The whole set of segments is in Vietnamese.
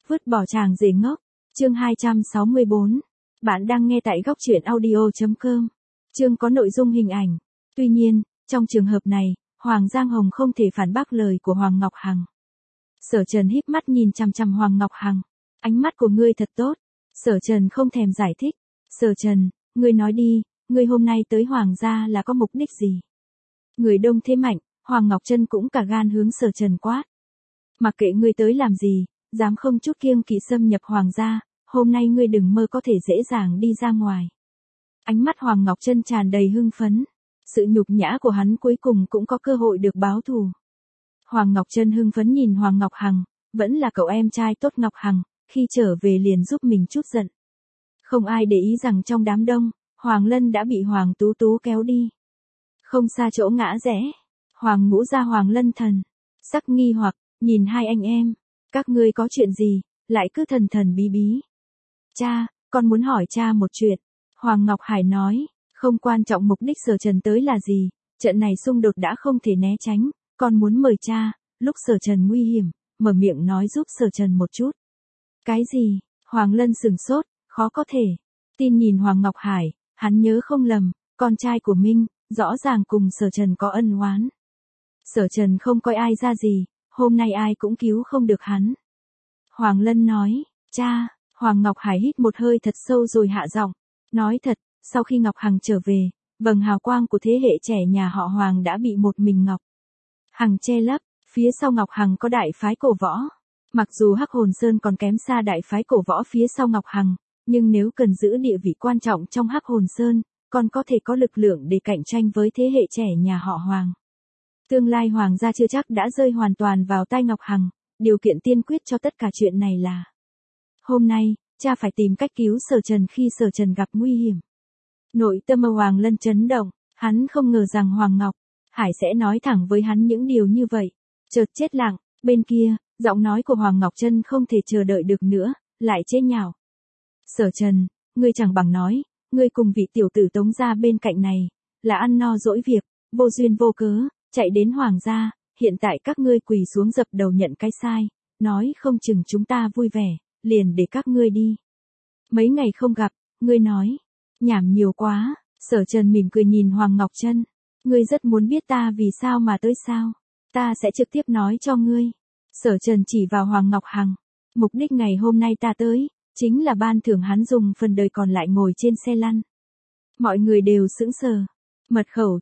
Vứt bỏ chàng rể ngốc. Chương 264. Bạn đang nghe tại góc truyện audio.com. Chương có nội dung hình ảnh. Tuy nhiên, trong trường hợp này, Hoàng Giang Hồng không thể phản bác lời của Hoàng Ngọc Hằng. Sở Trần híp mắt nhìn chằm chằm Hoàng Ngọc Hằng. Ánh mắt của ngươi thật tốt. Sở Trần không thèm giải thích. Sở Trần, ngươi nói đi, ngươi hôm nay tới Hoàng gia là có mục đích gì? Người đông thế mạnh, Hoàng Ngọc Trân cũng cả gan hướng Sở Trần quát. Mặc kệ ngươi tới làm gì, dám không chút kiêng kỵ xâm nhập Hoàng gia, hôm nay ngươi đừng mơ có thể dễ dàng đi ra ngoài. Ánh mắt Hoàng Ngọc Trân tràn đầy hưng phấn. Sự nhục nhã của hắn cuối cùng cũng có cơ hội được báo thù. Hoàng Ngọc Trân hưng phấn nhìn Hoàng Ngọc Hằng, vẫn là cậu em trai tốt Ngọc Hằng, khi trở về liền giúp mình chút giận. Không ai để ý rằng trong đám đông, Hoàng Lân đã bị Hoàng Tú Tú kéo đi. Không xa chỗ ngã rẽ, Hoàng Ngũ ra Hoàng Lân thần, sắc nghi hoặc, nhìn hai anh em, các ngươi có chuyện gì, lại cứ thần thần bí bí. Cha, con muốn hỏi cha một chuyện. Hoàng Ngọc Hải nói, không quan trọng mục đích Sở Trần tới là gì, trận này xung đột đã không thể né tránh, con muốn mời cha, lúc Sở Trần nguy hiểm, mở miệng nói giúp Sở Trần một chút. Cái gì? Hoàng Lân sửng sốt, khó có thể. Tin nhìn Hoàng Ngọc Hải, hắn nhớ không lầm, con trai của Minh, rõ ràng cùng Sở Trần có ân oán. Sở Trần không coi ai ra gì, hôm nay ai cũng cứu không được hắn. Hoàng Lân nói, cha, Hoàng Ngọc Hải hít một hơi thật sâu rồi hạ giọng, nói thật, sau khi Ngọc Hằng trở về, vầng hào quang của thế hệ trẻ nhà họ Hoàng đã bị một mình Ngọc Hằng che lấp, phía sau Ngọc Hằng có đại phái cổ võ. Mặc dù Hắc Hồn Sơn còn kém xa đại phái cổ võ phía sau Ngọc Hằng, nhưng nếu cần giữ địa vị quan trọng trong Hắc Hồn Sơn, còn có thể có lực lượng để cạnh tranh với thế hệ trẻ nhà họ Hoàng. Tương lai Hoàng gia chưa chắc đã rơi hoàn toàn vào tay Ngọc Hằng, điều kiện tiên quyết cho tất cả chuyện này là hôm nay, cha phải tìm cách cứu Sở Trần khi Sở Trần gặp nguy hiểm. Nội tâm Hoàng Lân chấn động, hắn không ngờ rằng Hoàng Ngọc Hải sẽ nói thẳng với hắn những điều như vậy. Chợt chết lặng, bên kia, giọng nói của Hoàng Ngọc Trân không thể chờ đợi được nữa, lại chế nhạo. Sở Trần, ngươi chẳng bằng nói, ngươi cùng vị tiểu tử Tống gia bên cạnh này, là ăn no dỗi việc, vô duyên vô cớ, chạy đến Hoàng gia, hiện tại các ngươi quỳ xuống dập đầu nhận cái sai, nói không chừng chúng ta vui vẻ, liền để các ngươi đi. Mấy ngày không gặp, ngươi nói, nhảm nhiều quá. Sở Trần mỉm cười nhìn Hoàng Ngọc Trân, ngươi rất muốn biết ta vì sao mà tới sao, ta sẽ trực tiếp nói cho ngươi. Sở Trần chỉ vào Hoàng Ngọc Hằng, mục đích ngày hôm nay ta tới, chính là ban thưởng hắn dùng phần đời còn lại ngồi trên xe lăn. Mọi người đều sững sờ. Mật khẩu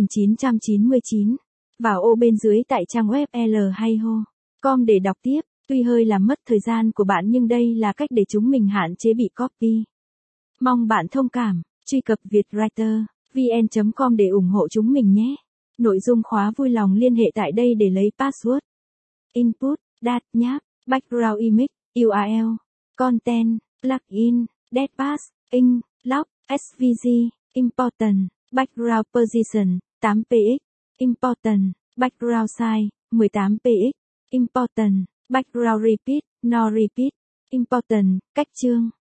9999. Vào ô bên dưới tại trang web lhayho.com để đọc tiếp. Tuy hơi làm mất thời gian của bạn nhưng đây là cách để chúng mình hạn chế bị copy. Mong bạn thông cảm, truy cập vietwriter.vn.com để ủng hộ chúng mình nhé. Nội dung khóa vui lòng liên hệ tại đây để lấy password. Input, Dat nháp, Background Image, URL, Content, Plugin, Deadpass, Ink, Lock, SVG, Important, Background Position, 8px, Important, Background Size, 18px, Important, Background Repeat, No Repeat, Important, cách chương.